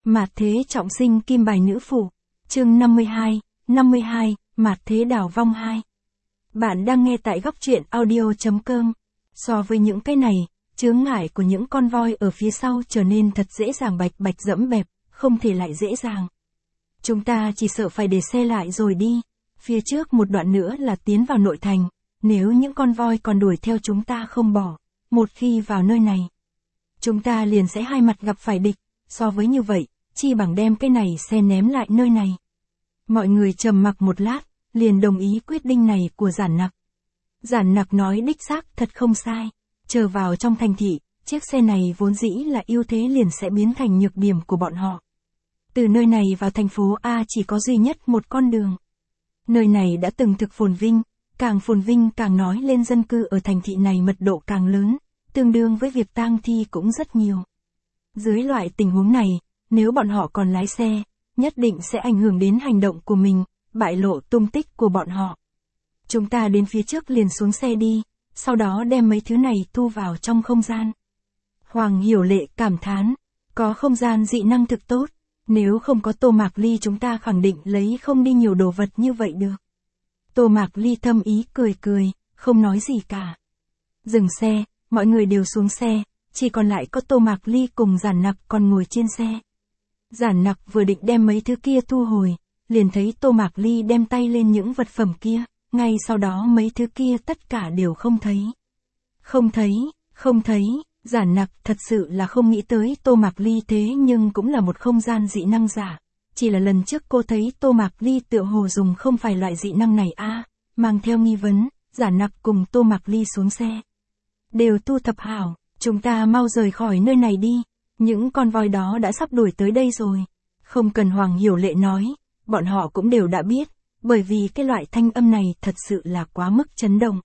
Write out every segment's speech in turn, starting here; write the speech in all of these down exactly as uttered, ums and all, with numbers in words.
Mạt thế trọng sinh kim bài nữ phụ. Chương năm mươi hai, năm mươi hai, mạt thế đảo vong hai. Bạn đang nghe tại góc truyện audio chấm com. So với những cái này, chướng ngại của những con voi ở phía sau trở nên thật dễ dàng bạch bạch dẫm bẹp, không thể lại dễ dàng. Chúng ta chỉ sợ phải để xe lại rồi đi. Phía trước một đoạn nữa là tiến vào nội thành. Nếu những con voi còn đuổi theo chúng ta không bỏ, một khi vào nơi này, chúng ta liền sẽ hai mặt gặp phải địch. So với như vậy, chi bằng đem cái này xe ném lại nơi này. Mọi người trầm mặc một lát, liền đồng ý quyết định này của Giản Nặc. Giản Nặc nói đích xác thật không sai. Chờ vào trong thành thị, chiếc xe này vốn dĩ là ưu thế liền sẽ biến thành nhược điểm của bọn họ. Từ nơi này vào thành phố A chỉ có duy nhất một con đường. Nơi này đã từng thực phồn vinh, càng phồn vinh càng nói lên dân cư ở thành thị này mật độ càng lớn, tương đương với việc tang thi cũng rất nhiều. Dưới loại tình huống này, nếu bọn họ còn lái xe, nhất định sẽ ảnh hưởng đến hành động của mình, bại lộ tung tích của bọn họ. Chúng ta đến phía trước liền xuống xe đi, sau đó đem mấy thứ này thu vào trong không gian. Hoàng Hiểu Lệ cảm thán, có không gian dị năng thực tốt, nếu không có Tô Mạc Ly chúng ta khẳng định lấy không đi nhiều đồ vật như vậy được. Tô Mạc Ly thâm ý cười cười, không nói gì cả. Dừng xe, mọi người đều xuống xe, chỉ còn lại có Tô Mạc Ly cùng Giản Nặc còn ngồi trên xe. Giản Nặc vừa định đem mấy thứ kia thu hồi, liền thấy Tô Mạc Ly đem tay lên những vật phẩm kia, ngay sau đó mấy thứ kia tất cả đều không thấy. Không thấy, không thấy, Giản Nặc thật sự là không nghĩ tới Tô Mạc Ly thế nhưng cũng là một không gian dị năng giả. Chỉ là lần trước cô thấy Tô Mạc Ly tựa hồ dùng không phải loại dị năng này a, à, mang theo nghi vấn, Giản Nặc cùng Tô Mạc Ly xuống xe. Đều thu thập hảo, chúng ta mau rời khỏi nơi này đi, những con voi đó đã sắp đuổi tới đây rồi. Không cần Hoàng Hiểu Lệ nói, bọn họ cũng đều đã biết, bởi vì cái loại thanh âm này thật sự là quá mức chấn động.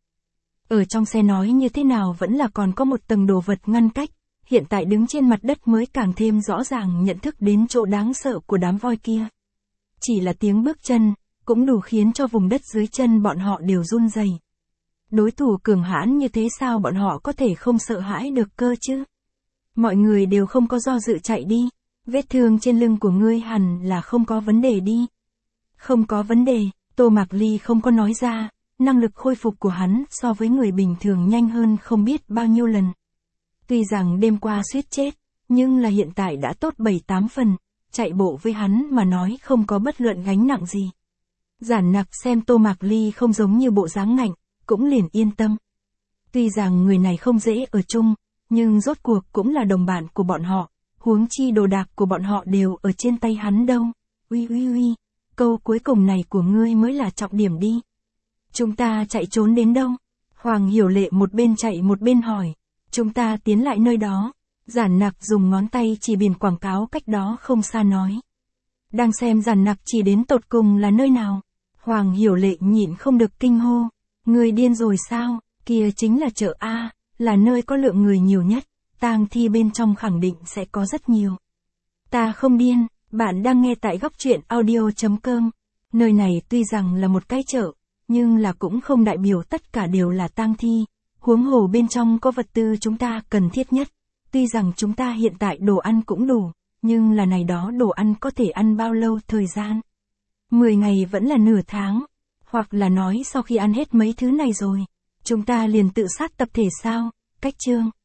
Ở trong xe nói như thế nào vẫn là còn có một tầng đồ vật ngăn cách, hiện tại đứng trên mặt đất mới càng thêm rõ ràng nhận thức đến chỗ đáng sợ của đám voi kia. Chỉ là tiếng bước chân, cũng đủ khiến cho vùng đất dưới chân bọn họ đều run rẩy. Đối thủ cường hãn như thế sao bọn họ có thể không sợ hãi được cơ chứ? Mọi người đều không có do dự chạy đi, vết thương trên lưng của ngươi hẳn là không có vấn đề đi. Không có vấn đề, Tô Mạc Ly không có nói ra, năng lực khôi phục của hắn so với người bình thường nhanh hơn không biết bao nhiêu lần. Tuy rằng đêm qua suýt chết, nhưng là hiện tại đã tốt bảy tám phần, chạy bộ với hắn mà nói không có bất luận gánh nặng gì. Giản Nặc xem Tô Mạc Ly không giống như bộ dáng ngạnh, cũng liền yên tâm. Tuy rằng người này không dễ ở chung, nhưng rốt cuộc cũng là đồng bạn của bọn họ, huống chi đồ đạc của bọn họ đều ở trên tay hắn đâu. Uy uy uy, câu cuối cùng này của ngươi mới là trọng điểm đi. Chúng ta chạy trốn đến đâu? Hoàng Hiểu Lệ một bên chạy một bên hỏi. Chúng ta tiến lại nơi đó. Giản Nặc dùng ngón tay chỉ biển quảng cáo cách đó không xa nói. Đang xem Giản Nặc chỉ đến tột cùng là nơi nào. Hoàng Hiểu Lệ nhịn không được kinh hô. Người điên rồi sao? Kia chính là chợ A, là nơi có lượng người nhiều nhất, tang thi bên trong khẳng định sẽ có rất nhiều. Ta không điên, bạn đang nghe tại góc truyện audio chấm com. Nơi này tuy rằng là một cái chợ, nhưng là cũng không đại biểu tất cả đều là tang thi. Huống hồ bên trong có vật tư chúng ta cần thiết nhất. Tuy rằng chúng ta hiện tại đồ ăn cũng đủ, nhưng là này đó đồ ăn có thể ăn bao lâu thời gian? mười ngày vẫn là nửa tháng. Hoặc là nói sau khi ăn hết mấy thứ này rồi, chúng ta liền tự sát tập thể sao? Cách chương.